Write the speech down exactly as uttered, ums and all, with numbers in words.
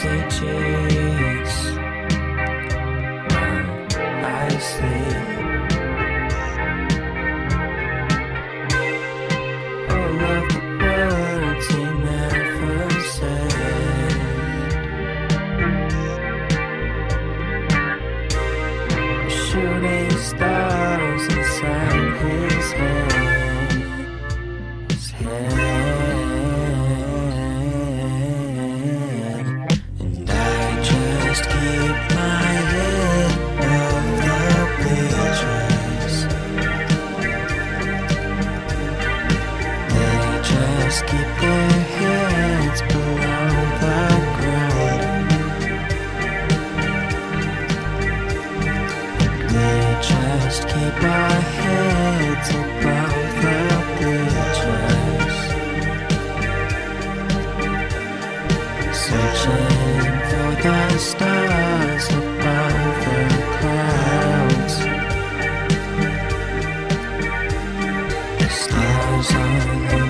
rosy cheeks while I sleep. All of the words he never said, shooting stars inside his head, his head. And I just keep my head above the bleachers. They just keep their heads below the ground. They just keep our heads above the bleachers, searching for the stars above the clouds. The stars on the